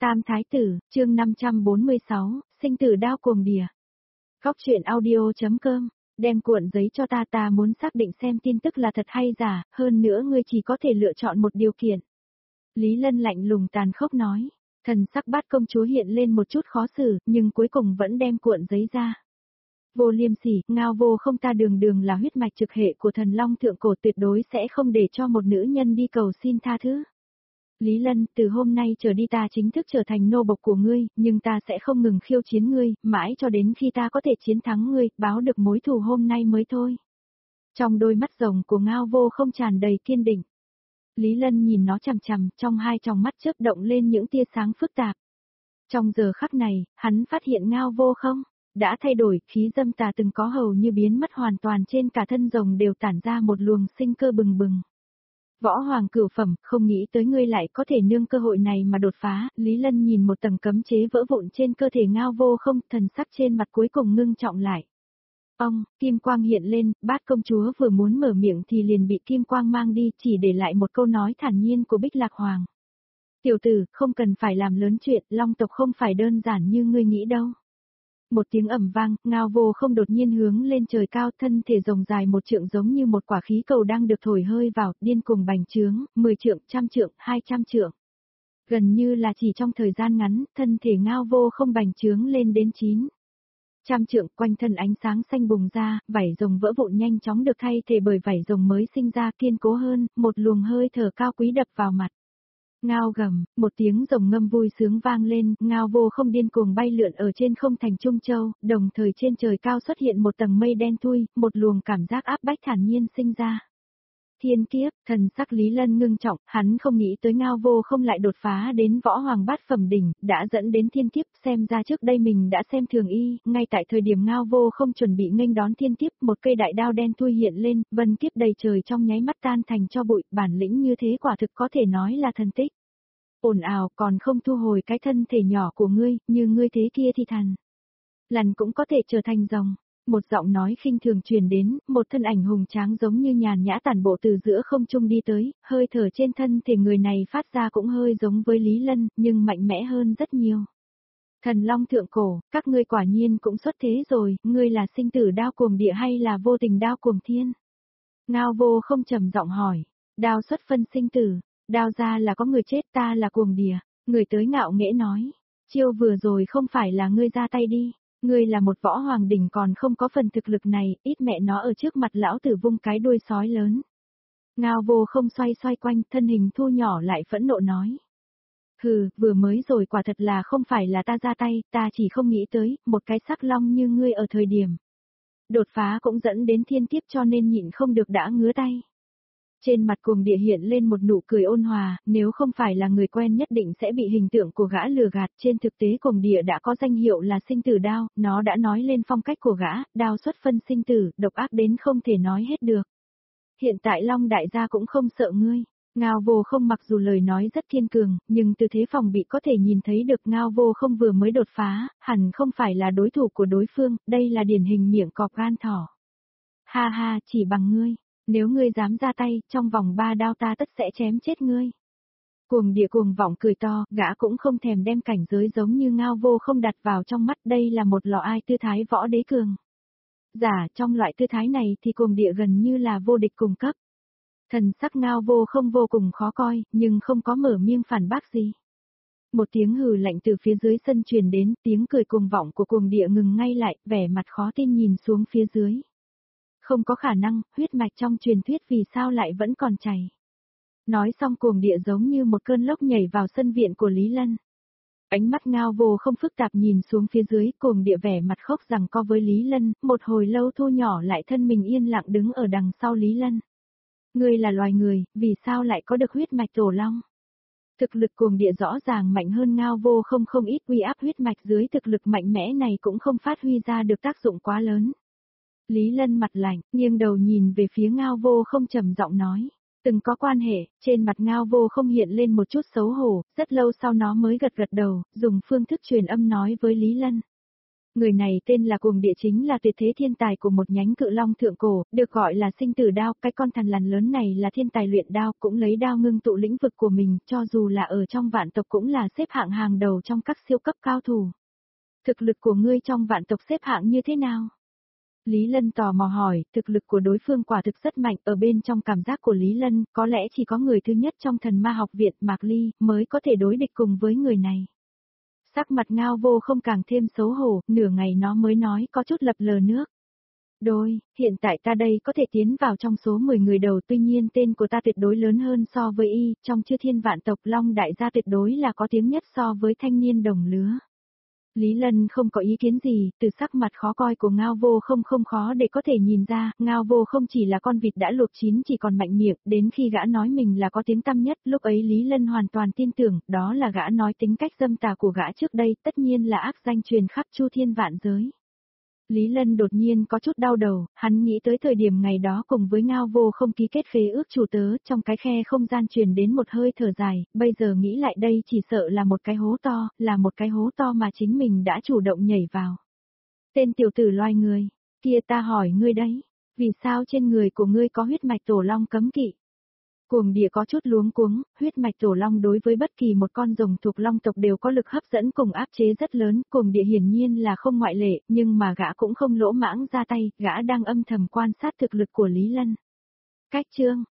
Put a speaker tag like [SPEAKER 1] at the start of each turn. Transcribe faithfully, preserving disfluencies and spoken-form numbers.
[SPEAKER 1] Tam Thái Tử, chương năm trăm bốn mươi sáu, sinh tử đao cuồng đỉa. Góc truyện audio.com, đem cuộn giấy cho ta ta muốn xác định xem tin tức là thật hay giả, hơn nữa ngươi chỉ có thể lựa chọn một điều kiện. Lý Lân lạnh lùng tàn khốc nói, thần sắc Bát công chúa hiện lên một chút khó xử, nhưng cuối cùng vẫn đem cuộn giấy ra. Vô Liêm Sỉ, Ngao Vô Không, ta đường đường là huyết mạch trực hệ của thần long thượng cổ, tuyệt đối sẽ không để cho một nữ nhân đi cầu xin tha thứ. Lý Lân, từ hôm nay trở đi ta chính thức trở thành nô bộc của ngươi, nhưng ta sẽ không ngừng khiêu chiến ngươi, mãi cho đến khi ta có thể chiến thắng ngươi, báo được mối thù hôm nay mới thôi. Trong đôi mắt rồng của Ngao Vô Không tràn đầy kiên định. Lý Lân nhìn nó chằm chằm, trong hai tròng mắt chớp động lên những tia sáng phức tạp. Trong giờ khắc này, hắn phát hiện Ngao Vô Không đã thay đổi, khí dâm tà từng có hầu như biến mất hoàn toàn, trên cả thân rồng đều tản ra một luồng sinh cơ bừng bừng. Võ hoàng cửu phẩm, không nghĩ tới ngươi lại có thể nương cơ hội này mà đột phá. Lý Lân nhìn một tầng cấm chế vỡ vụn trên cơ thể Ngao Vô Không, thần sắc trên mặt cuối cùng ngưng trọng lại. Ông, kim quang hiện lên, Bát công chúa vừa muốn mở miệng thì liền bị kim quang mang đi, chỉ để lại một câu nói thản nhiên của Bích Lạc Hoàng. Tiểu tử, không cần phải làm lớn chuyện, long tộc không phải đơn giản như ngươi nghĩ đâu. Một tiếng ầm vang, Ngao Vô Không đột nhiên hướng lên trời cao, thân thể rồng dài một trượng giống như một quả khí cầu đang được thổi hơi vào, điên cuồng bành trướng, mười trượng, trăm trượng, hai trăm trượng. Gần như là chỉ trong thời gian ngắn, thân thể Ngao Vô Không bành trướng lên đến chín trăm trượng, quanh thân ánh sáng xanh bùng ra, vảy rồng vỡ vụn nhanh chóng được thay thế bởi vảy rồng mới sinh ra kiên cố hơn, một luồng hơi thở cao quý đập vào mặt. Ngao gầm, một tiếng rồng ngâm vui sướng vang lên, Ngao Vô Không điên cuồng bay lượn ở trên không thành Trung Châu, đồng thời trên trời cao xuất hiện một tầng mây đen thui, một luồng cảm giác áp bách thản nhiên sinh ra. Thiên kiếp, thần sắc Lý Lân ngưng trọng, hắn không nghĩ tới Ngao Vô Không lại đột phá đến võ hoàng bát phẩm đỉnh, đã dẫn đến thiên kiếp, xem ra trước đây mình đã xem thường y, ngay tại thời điểm Ngao Vô Không chuẩn bị nghênh đón thiên kiếp, một cây đại đao đen thui hiện lên, vân kiếp đầy trời trong nháy mắt tan thành cho bụi, bản lĩnh như thế quả thực có thể nói là thần tích. Ồn ào, còn không thu hồi cái thân thể nhỏ của ngươi, như ngươi thế kia thì thằn lần cũng có thể trở thành rồng. Một giọng nói khinh thường truyền đến, một thân ảnh hùng tráng giống như nhàn nhã tản bộ từ giữa không trung đi tới, hơi thở trên thân thể người này phát ra cũng hơi giống với Lý Lân, nhưng mạnh mẽ hơn rất nhiều. Thần long thượng cổ, các ngươi quả nhiên cũng xuất thế rồi, ngươi là sinh tử đao cuồng địa hay là vô tình đao cuồng thiên? Ngao Vô Không trầm giọng hỏi, đao xuất phân sinh tử, đao ra là có người chết, ta là cuồng địa. Người tới ngạo nghễ nói, chiêu vừa rồi không phải là ngươi ra tay đi. Ngươi là một võ hoàng đỉnh còn không có phần thực lực này, ít mẹ nó ở trước mặt lão tử vung cái đuôi sói lớn. Ngao Vô Không xoay xoay quanh, thân hình thu nhỏ lại phẫn nộ nói. Hừ, vừa mới rồi quả thật là không phải là ta ra tay, ta chỉ không nghĩ tới, một cái sắc long như ngươi ở thời điểm đột phá cũng dẫn đến thiên kiếp cho nên nhịn không được đã ngứa tay. Trên mặt cuồng địa hiện lên một nụ cười ôn hòa, nếu không phải là người quen nhất định sẽ bị hình tượng của gã lừa gạt, trên thực tế cuồng địa đã có danh hiệu là sinh tử đao, nó đã nói lên phong cách của gã, đao xuất phân sinh tử, độc ác đến không thể nói hết được. Hiện tại Long đại gia cũng không sợ ngươi. Ngao Vô Không mặc dù lời nói rất kiên cường, nhưng từ thế phòng bị có thể nhìn thấy được Ngao Vô Không vừa mới đột phá, hẳn không phải là đối thủ của đối phương, đây là điển hình miệng cọp gan thỏ. Ha ha, chỉ bằng ngươi. Nếu ngươi dám ra tay, trong vòng ba đao ta tất sẽ chém chết ngươi. Cuồng địa cuồng vọng cười to, gã cũng không thèm đem cảnh giới giống như Ngao Vô Không đặt vào trong mắt, đây là một lò ai tư thái võ đế cường. Giả, trong loại tư thái này thì cuồng địa gần như là vô địch cùng cấp. Thần sắc Ngao Vô Không vô cùng khó coi, nhưng không có mở miệng phản bác gì. Một tiếng hừ lạnh từ phía dưới sân truyền đến, tiếng cười cuồng vọng của cuồng địa ngừng ngay lại, vẻ mặt khó tin nhìn xuống phía dưới. Không có khả năng, huyết mạch trong truyền thuyết vì sao lại vẫn còn chảy. Nói xong cuồng địa giống như một cơn lốc nhảy vào sân viện của Lý Lân. Ánh mắt Ngao Vô Không phức tạp nhìn xuống phía dưới, cuồng địa vẻ mặt khóc rằng co với Lý Lân, một hồi lâu thu nhỏ lại thân mình yên lặng đứng ở đằng sau Lý Lân. Ngươi là loài người, vì sao lại có được huyết mạch tổ long? Thực lực cuồng địa rõ ràng mạnh hơn Ngao Vô Không không ít, uy áp huyết mạch dưới thực lực mạnh mẽ này cũng không phát huy ra được tác dụng quá lớn. Lý Lân mặt lạnh, nghiêng đầu nhìn về phía Ngao Vô Không trầm giọng nói, từng có quan hệ, trên mặt Ngao Vô Không hiện lên một chút xấu hổ, rất lâu sau nó mới gật gật đầu, dùng phương thức truyền âm nói với Lý Lân. Người này tên là Cuồng Địa, chính là tuyệt thế thiên tài của một nhánh Cự Long thượng cổ, được gọi là sinh tử đao, cái con thằn lằn lớn này là thiên tài luyện đao, cũng lấy đao ngưng tụ lĩnh vực của mình, cho dù là ở trong vạn tộc cũng là xếp hạng hàng đầu trong các siêu cấp cao thủ. Thực lực của ngươi trong vạn tộc xếp hạng như thế nào? Lý Lân tò mò hỏi, thực lực của đối phương quả thực rất mạnh, ở bên trong cảm giác của Lý Lân, có lẽ chỉ có người thứ nhất trong Thần Ma học viện Mạc Ly mới có thể đối địch cùng với người này. Sắc mặt Ngao Vô Không càng thêm xấu hổ, nửa ngày nó mới nói có chút lập lờ nước. Đôi, hiện tại ta đây có thể tiến vào trong số mười người đầu, tuy nhiên tên của ta tuyệt đối lớn hơn so với y, trong chư thiên vạn tộc Long đại gia tuyệt đối là có tiếng nhất so với thanh niên đồng lứa. Lý Lân không có ý kiến gì, từ sắc mặt khó coi của Ngao Vô Không không khó để có thể nhìn ra, Ngao Vô Không chỉ là con vịt đã luộc chín chỉ còn mạnh miệng, đến khi gã nói mình là có tiếng tăm nhất, lúc ấy Lý Lân hoàn toàn tin tưởng, đó là gã nói tính cách dâm tà của gã trước đây, tất nhiên là ác danh truyền khắp chu thiên vạn giới. Lý Lân đột nhiên có chút đau đầu, hắn nghĩ tới thời điểm ngày đó cùng với Ngao Vô Không ký kết khế ước chủ tớ, trong cái khe không gian truyền đến một hơi thở dài, bây giờ nghĩ lại đây chỉ sợ là một cái hố to, là một cái hố to mà chính mình đã chủ động nhảy vào. Tên tiểu tử loài người, kia ta hỏi ngươi đấy, vì sao trên người của ngươi có huyết mạch tổ long cấm kỵ? Cuồng Địa có chút luống cuống, huyết mạch tổ long đối với bất kỳ một con rồng thuộc long tộc đều có lực hấp dẫn cùng áp chế rất lớn, Cuồng Địa hiển nhiên là không ngoại lệ, nhưng mà gã cũng không lỗ mãng ra tay, gã đang âm thầm quan sát thực lực của Lý Lân. Cách chương